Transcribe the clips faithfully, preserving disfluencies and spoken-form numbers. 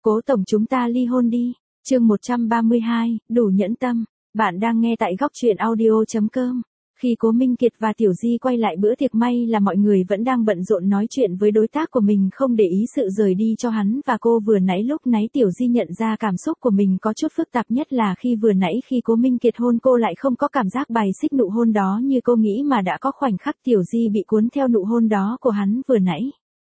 Cố tổng chúng ta ly hôn đi. Chương một trăm ba mươi hai, đủ nhẫn tâm. Bạn đang nghe tại góc truyện audio chấm com. Khi Cố Minh Kiệt và Tiểu Di quay lại bữa tiệc, may là mọi người vẫn đang bận rộn nói chuyện với đối tác của mình, không để ý sự rời đi cho hắn và cô. Vừa nãy lúc nãy Tiểu Di nhận ra cảm xúc của mình có chút phức tạp, nhất là khi vừa nãy khi Cố Minh Kiệt hôn cô lại không có cảm giác bài xích nụ hôn đó như cô nghĩ, mà đã có khoảnh khắc Tiểu Di bị cuốn theo nụ hôn đó của hắn vừa nãy.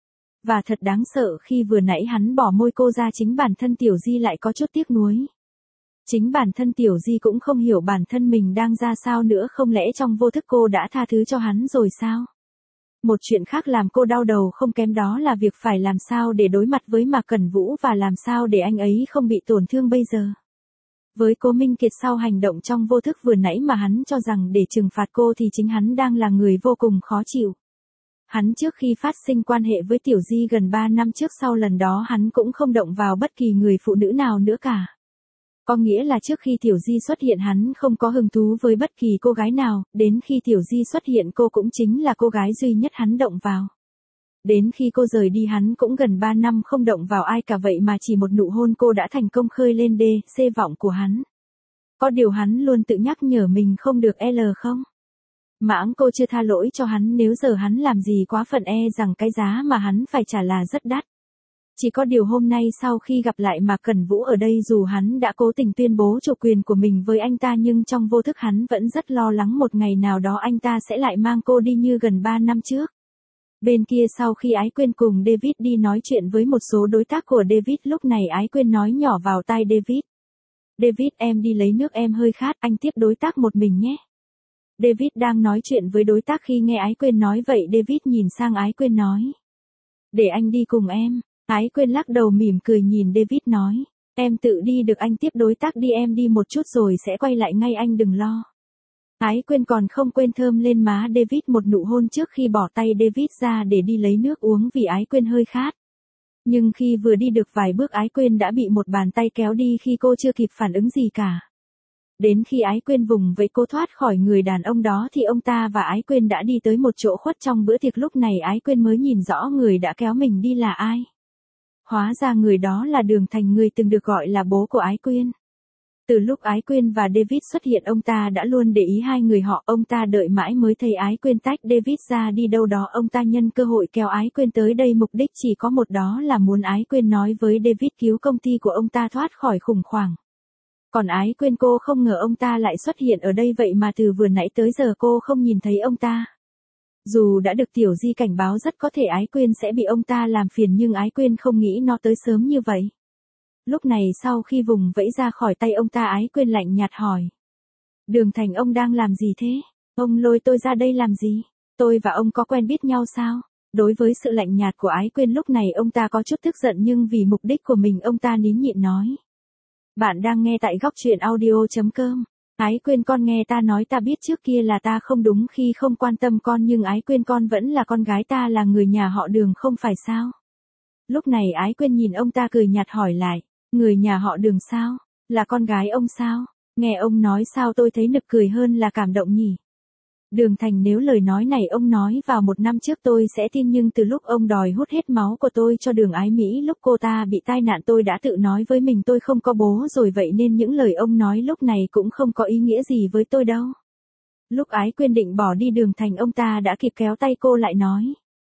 Và thật đáng sợ khi vừa nãy hắn bỏ môi cô ra, chính bản thân Tiểu Di lại có chút tiếc nuối. Chính bản thân Tiểu Di cũng không hiểu bản thân mình đang ra sao nữa, không lẽ trong vô thức cô đã tha thứ cho hắn rồi sao? Một chuyện khác làm cô đau đầu không kém đó là việc phải làm sao để đối mặt với Mạc Cẩn Vũ và làm sao để anh ấy không bị tổn thương bây giờ. Với Cố Minh Kiệt, sau hành động trong vô thức vừa nãy mà hắn cho rằng để trừng phạt cô thì chính hắn đang là người vô cùng khó chịu. Hắn trước khi phát sinh quan hệ với Tiểu Di gần ba năm trước, sau lần đó hắn cũng không động vào bất kỳ người phụ nữ nào nữa cả. Có nghĩa là trước khi Tiểu Di xuất hiện hắn không có hứng thú với bất kỳ cô gái nào, đến khi Tiểu Di xuất hiện cô cũng chính là cô gái duy nhất hắn động vào. Đến khi cô rời đi hắn cũng gần ba năm không động vào ai cả, vậy mà chỉ một nụ hôn cô đã thành công khơi lên đê, xê vọng của hắn. Có điều hắn luôn tự nhắc nhở mình không được L không? Mãng cô chưa tha lỗi cho hắn, nếu giờ hắn làm gì quá phận e rằng cái giá mà hắn phải trả là rất đắt. Chỉ có điều hôm nay sau khi gặp lại Mạc Cẩn Vũ ở đây, dù hắn đã cố tình tuyên bố chủ quyền của mình với anh ta, nhưng trong vô thức hắn vẫn rất lo lắng một ngày nào đó anh ta sẽ lại mang cô đi như gần ba năm trước. Bên kia, sau khi Ái Quyên cùng David đi nói chuyện với một số đối tác của David, lúc này Ái Quyên nói nhỏ vào tai David. David, em đi lấy nước, em hơi khát, anh tiếp đối tác một mình nhé. David đang nói chuyện với đối tác, khi nghe Ái Quyên nói vậy David nhìn sang Ái Quyên nói. Để anh đi cùng em. Ái Quyên lắc đầu mỉm cười nhìn David nói. Em tự đi được, anh tiếp đối tác đi, em đi một chút rồi sẽ quay lại ngay, anh đừng lo. Ái Quyên còn không quên thơm lên má David một nụ hôn trước khi bỏ tay David ra để đi lấy nước uống, vì Ái Quyên hơi khát. Nhưng khi vừa đi được vài bước Ái Quyên đã bị một bàn tay kéo đi khi cô chưa kịp phản ứng gì cả. Đến khi Ái Quyên vùng vẫy cô thoát khỏi người đàn ông đó thì ông ta và Ái Quyên đã đi tới một chỗ khuất trong bữa tiệc. Lúc này Ái Quyên mới nhìn rõ người đã kéo mình đi là ai. Hóa ra người đó là Đường Thành, người từng được gọi là bố của Ái Quyên. Từ lúc Ái Quyên và David xuất hiện, ông ta đã luôn để ý hai người họ, ông ta đợi mãi mới thấy Ái Quyên tách David ra đi đâu đó, ông ta nhân cơ hội kéo Ái Quyên tới đây, mục đích chỉ có một, đó là muốn Ái Quyên nói với David cứu công ty của ông ta thoát khỏi khủng hoảng. Còn Ái Quyên, cô không ngờ ông ta lại xuất hiện ở đây, vậy mà từ vừa nãy tới giờ cô không nhìn thấy ông ta. Dù đã được Tiểu Di cảnh báo rất có thể Ái Quyên sẽ bị ông ta làm phiền, nhưng Ái Quyên không nghĩ nó tới sớm như vậy. Lúc này sau khi vùng vẫy ra khỏi tay ông ta, Ái Quyên lạnh nhạt hỏi. Đường Thành, ông đang làm gì thế? Ông lôi tôi ra đây làm gì? Tôi và ông có quen biết nhau sao? Đối với sự lạnh nhạt của Ái Quyên lúc này ông ta có chút tức giận, nhưng vì mục đích của mình ông ta nín nhịn nói. Bạn đang nghe tại góc truyện audio chấm com. Ái Quyên, con nghe ta nói, ta biết trước kia là ta không đúng khi không quan tâm con, nhưng Ái Quyên, con vẫn là con gái ta, là người nhà họ Đường không phải sao? Lúc này Ái Quyên nhìn ông ta cười nhạt hỏi lại. Người nhà họ Đường sao? Là con gái ông sao? Nghe ông nói sao tôi thấy nực cười hơn là cảm động nhỉ? Đường Thành, nếu lời nói này ông nói vào một năm trước tôi sẽ tin, nhưng từ lúc ông đòi hút hết máu của tôi cho Đường Ái Mỹ lúc cô ta bị tai nạn, tôi đã tự nói với mình tôi không có bố rồi, vậy nên những lời ông nói lúc này cũng không có ý nghĩa gì với tôi đâu. Lúc Ái Quyên định bỏ đi, Đường Thành ông ta đã kịp kéo tay cô lại nói.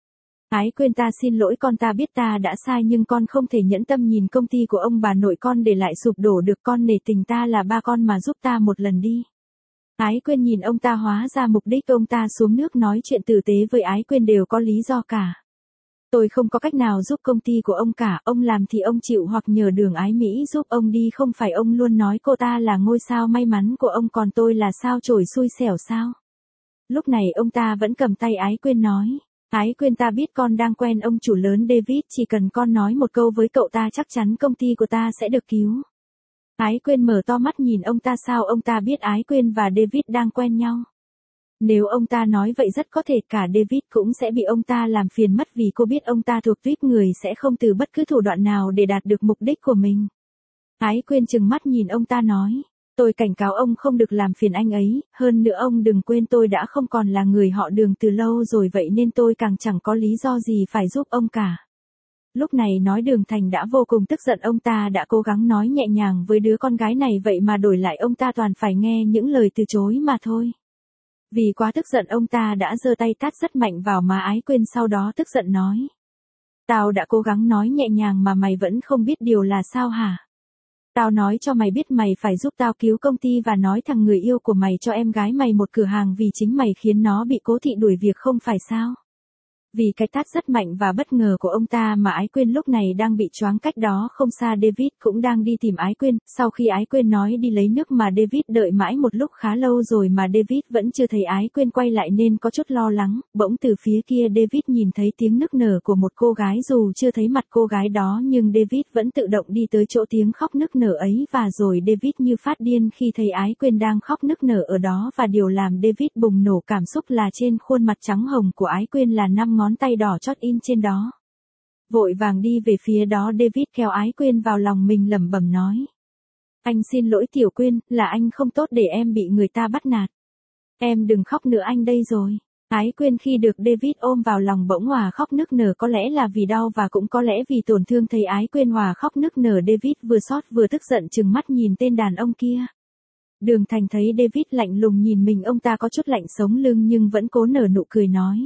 Ái Quyên, ta xin lỗi con, ta biết ta đã sai, nhưng con không thể nhẫn tâm nhìn công ty của ông bà nội con để lại sụp đổ được, con nể tình ta là ba con mà giúp ta một lần đi. Ái Quyên nhìn ông ta, hóa ra mục đích ông ta xuống nước nói chuyện tử tế với Ái Quyên đều có lý do cả. Tôi không có cách nào giúp công ty của ông cả, ông làm thì ông chịu hoặc nhờ Đường Ái Mỹ giúp ông đi, không phải ông luôn nói cô ta là ngôi sao may mắn của ông, còn tôi là sao chổi xui xẻo sao? Lúc này ông ta vẫn cầm tay Ái Quyên nói. Ái Quyên, ta biết con đang quen ông chủ lớn David, chỉ cần con nói một câu với cậu ta chắc chắn công ty của ta sẽ được cứu. Ái Quyên mở to mắt nhìn ông ta, sao ông ta biết Ái Quyên và David đang quen nhau? Nếu ông ta nói vậy rất có thể cả David cũng sẽ bị ông ta làm phiền mất, vì cô biết ông ta thuộc tuýp người sẽ không từ bất cứ thủ đoạn nào để đạt được mục đích của mình. Ái Quyên trừng mắt nhìn ông ta nói. Tôi cảnh cáo ông không được làm phiền anh ấy, hơn nữa ông đừng quên tôi đã không còn là người họ Đường từ lâu rồi, vậy nên tôi càng chẳng có lý do gì phải giúp ông cả. Lúc này nói Đường Thành đã vô cùng tức giận, ông ta đã cố gắng nói nhẹ nhàng với đứa con gái này vậy mà đổi lại ông ta toàn phải nghe những lời từ chối mà thôi. Vì quá tức giận ông ta đã giơ tay tát rất mạnh vào má Ái Quyên, sau đó tức giận nói. Tao đã cố gắng nói nhẹ nhàng mà mày vẫn không biết điều là sao hả? Tao nói cho mày biết mày phải giúp tao cứu công ty và nói thằng người yêu của mày cho em gái mày một cửa hàng vì chính mày khiến nó bị Cố Thị đuổi việc không phải sao? Vì cái tát rất mạnh và bất ngờ của ông ta mà Ái Quyên lúc này đang bị choáng, cách đó không xa David cũng đang đi tìm Ái Quyên, sau khi Ái Quyên nói đi lấy nước mà David đợi mãi một lúc khá lâu rồi mà David vẫn chưa thấy Ái Quyên quay lại nên có chút lo lắng, bỗng từ phía kia David nhìn thấy tiếng nức nở của một cô gái, dù chưa thấy mặt cô gái đó nhưng David vẫn tự động đi tới chỗ tiếng khóc nức nở ấy và rồi David như phát điên khi thấy Ái Quyên đang khóc nức nở ở đó và điều làm David bùng nổ cảm xúc là trên khuôn mặt trắng hồng của Ái Quyên là năm ngón tay đỏ chót in trên đó. Vội vàng đi về phía đó David kéo Ái Quyên vào lòng mình lẩm bẩm nói. Anh xin lỗi Tiểu Quyên, là anh không tốt để em bị người ta bắt nạt. Em đừng khóc nữa, anh đây rồi. Ái Quyên khi được David ôm vào lòng bỗng hòa khóc nức nở, có lẽ là vì đau và cũng có lẽ vì tổn thương. Thấy Ái Quyên hòa khóc nức nở, David vừa xót vừa tức giận trừng mắt nhìn tên đàn ông kia. Đường Thành thấy David lạnh lùng nhìn mình, ông ta có chút lạnh sống lưng nhưng vẫn cố nở nụ cười nói.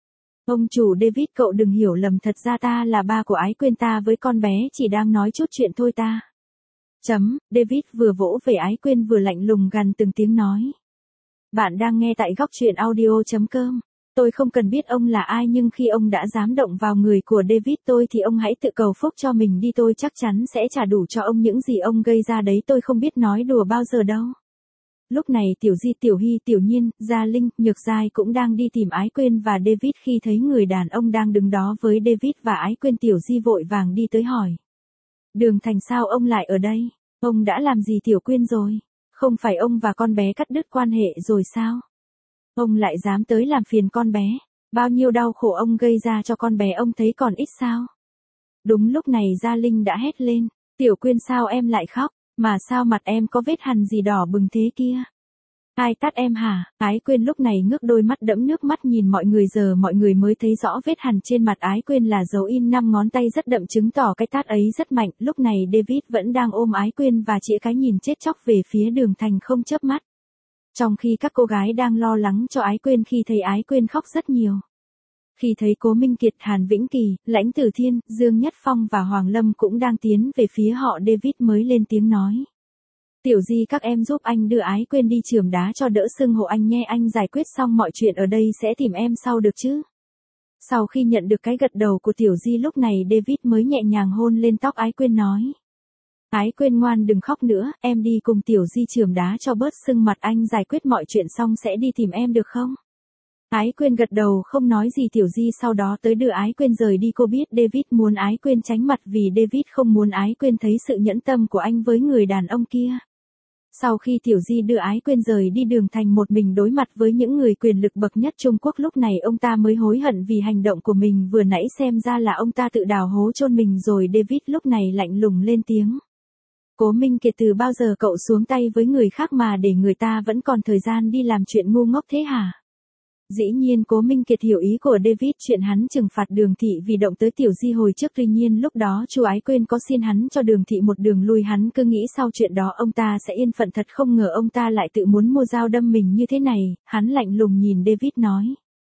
Ông chủ David, cậu đừng hiểu lầm, thật ra ta là ba của Ái Quyên, ta với con bé chỉ đang nói chút chuyện thôi ta. Chấm, David vừa vỗ về Ái Quyên vừa lạnh lùng gằn từng tiếng nói. Bạn đang nghe tại góc truyện audio.com. Tôi không cần biết ông là ai nhưng khi ông đã dám động vào người của David tôi thì ông hãy tự cầu phúc cho mình đi, tôi chắc chắn sẽ trả đủ cho ông những gì ông gây ra đấy, tôi không biết nói đùa bao giờ đâu. Lúc này Tiểu Di, Tiểu Hy, Tiểu Nhiên, Gia Linh, Nhược Giai cũng đang đi tìm Ái Quyên và David. Khi thấy người đàn ông đang đứng đó với David và Ái Quyên, Tiểu Di vội vàng đi tới hỏi. Đường Thành, sao ông lại ở đây? Ông đã làm gì Tiểu Quyên rồi? Không phải ông và con bé cắt đứt quan hệ rồi sao? Ông lại dám tới làm phiền con bé. Bao nhiêu đau khổ ông gây ra cho con bé ông thấy còn ít sao? Đúng lúc này Gia Linh đã hét lên. Tiểu Quyên, sao em lại khóc? Mà sao mặt em có vết hằn gì đỏ bừng thế kia? Ai tát em hả? Ái Quyên lúc này ngước đôi mắt đẫm nước mắt nhìn mọi người, giờ mọi người mới thấy rõ vết hằn trên mặt Ái Quyên là dấu in năm ngón tay rất đậm, chứng tỏ cái tát ấy rất mạnh. Lúc này David vẫn đang ôm Ái Quyên và chĩa cái nhìn chết chóc về phía Đường Thành không chớp mắt. Trong khi các cô gái đang lo lắng cho Ái Quyên khi thấy Ái Quyên khóc rất nhiều. Khi thấy Cố Minh Kiệt, Hàn Vĩnh Kỳ, Lãnh Tử Thiên, Dương Nhất Phong và Hoàng Lâm cũng đang tiến về phía họ, David mới lên tiếng nói. Tiểu Di, các em giúp anh đưa Ái Quyên đi trường đá cho đỡ sưng hộ anh nhé, anh giải quyết xong mọi chuyện ở đây sẽ tìm em sau được chứ? Sau khi nhận được cái gật đầu của Tiểu Di, lúc này David mới nhẹ nhàng hôn lên tóc Ái Quyên nói. Ái Quyên ngoan, đừng khóc nữa, em đi cùng Tiểu Di trường đá cho bớt sưng mặt, anh giải quyết mọi chuyện xong sẽ đi tìm em được không? Ái Quyên gật đầu không nói gì. Tiểu Di sau đó tới đưa Ái Quyên rời đi. Cô biết David muốn Ái Quyên tránh mặt vì David không muốn Ái Quyên thấy sự nhẫn tâm của anh với người đàn ông kia. Sau khi Tiểu Di đưa Ái Quyên rời đi, Đường Thành một mình đối mặt với những người quyền lực bậc nhất Trung Quốc. Lúc này ông ta mới hối hận vì hành động của mình vừa nãy, xem ra là ông ta tự đào hố chôn mình rồi. David lúc này lạnh lùng lên tiếng. Cố Minh Kiệt, từ bao giờ cậu xuống tay với người khác mà để người ta vẫn còn thời gian đi làm chuyện ngu ngốc thế hả? Dĩ nhiên Cố Minh Kiệt hiểu ý của David, chuyện hắn trừng phạt Đường Thị vì động tới Tiểu Di hồi trước, tuy nhiên lúc đó chu Ái Quyên có xin hắn cho Đường Thị một đường lui, hắn cứ nghĩ sau chuyện đó ông ta sẽ yên phận, thật không ngờ ông ta lại tự muốn mua dao đâm mình như thế này. Hắn lạnh lùng nhìn David nói.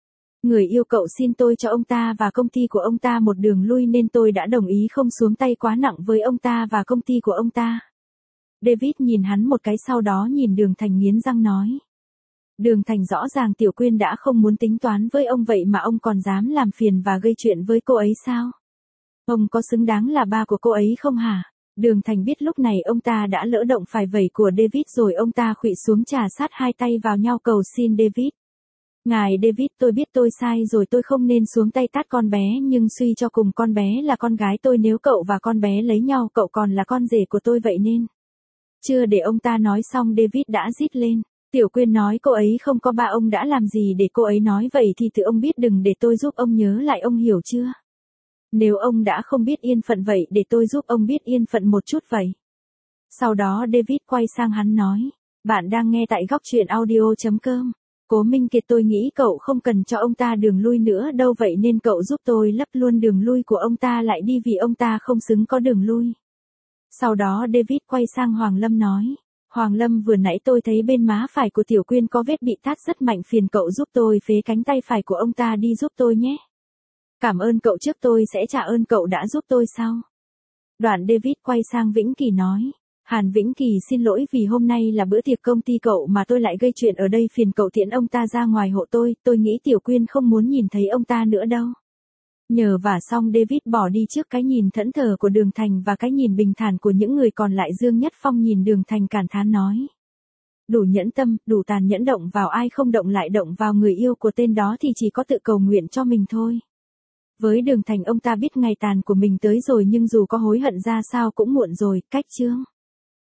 Người yêu cậu xin tôi cho ông ta và công ty của ông ta một đường lui nên tôi đã đồng ý không xuống tay quá nặng với ông ta và công ty của ông ta. David nhìn hắn một cái, sau đó nhìn Đường Thành nghiến răng nói. Đường Thành, rõ ràng Tiểu Quyên đã không muốn tính toán với ông vậy mà ông còn dám làm phiền và gây chuyện với cô ấy sao? Ông có xứng đáng là ba của cô ấy không hả? Đường Thành biết lúc này ông ta đã lỡ động phải vẩy của David rồi, ông ta khuỵu xuống trà sát hai tay vào nhau cầu xin David. Ngài David, tôi biết tôi sai rồi, tôi không nên xuống tay tát con bé, nhưng suy cho cùng con bé là con gái tôi, nếu cậu và con bé lấy nhau cậu còn là con rể của tôi vậy nên. Chưa để ông ta nói xong David đã rít lên. Tiểu Quyên nói cô ấy không có ba, ông đã làm gì để cô ấy nói vậy thì tự ông biết, đừng để tôi giúp ông nhớ lại, ông hiểu chưa? Nếu ông đã không biết yên phận vậy để tôi giúp ông biết yên phận một chút vậy. Sau đó David quay sang hắn nói. Bạn đang nghe tại góc truyện audio.com. Cố Minh Kiệt tôi nghĩ cậu không cần cho ông ta đường lui nữa đâu vậy nên cậu giúp tôi lấp luôn đường lui của ông ta lại đi vì ông ta không xứng có đường lui. Sau đó David quay sang Hoàng Lâm nói. Hoàng Lâm vừa nãy tôi thấy bên má phải của Tiểu Quyên có vết bị tát rất mạnh phiền cậu giúp tôi phế cánh tay phải của ông ta đi giúp tôi nhé. Cảm ơn cậu trước tôi sẽ trả ơn cậu đã giúp tôi sau. Đoạn David quay sang Vĩnh Kỳ nói. Hàn Vĩnh Kỳ xin lỗi vì hôm nay là bữa tiệc công ty cậu mà tôi lại gây chuyện ở đây phiền cậu tiễn ông ta ra ngoài hộ tôi, tôi nghĩ Tiểu Quyên không muốn nhìn thấy ông ta nữa đâu. Nhờ vả xong David bỏ đi trước cái nhìn thẫn thờ của Đường Thành và cái nhìn bình thản của những người còn lại. Dương Nhất Phong nhìn Đường Thành cảm thán nói. Đủ nhẫn tâm, đủ tàn nhẫn, động vào ai không động lại động vào người yêu của tên đó thì chỉ có tự cầu nguyện cho mình thôi. Với Đường Thành ông ta biết ngày tàn của mình tới rồi nhưng dù có hối hận ra sao cũng muộn rồi, cách chương.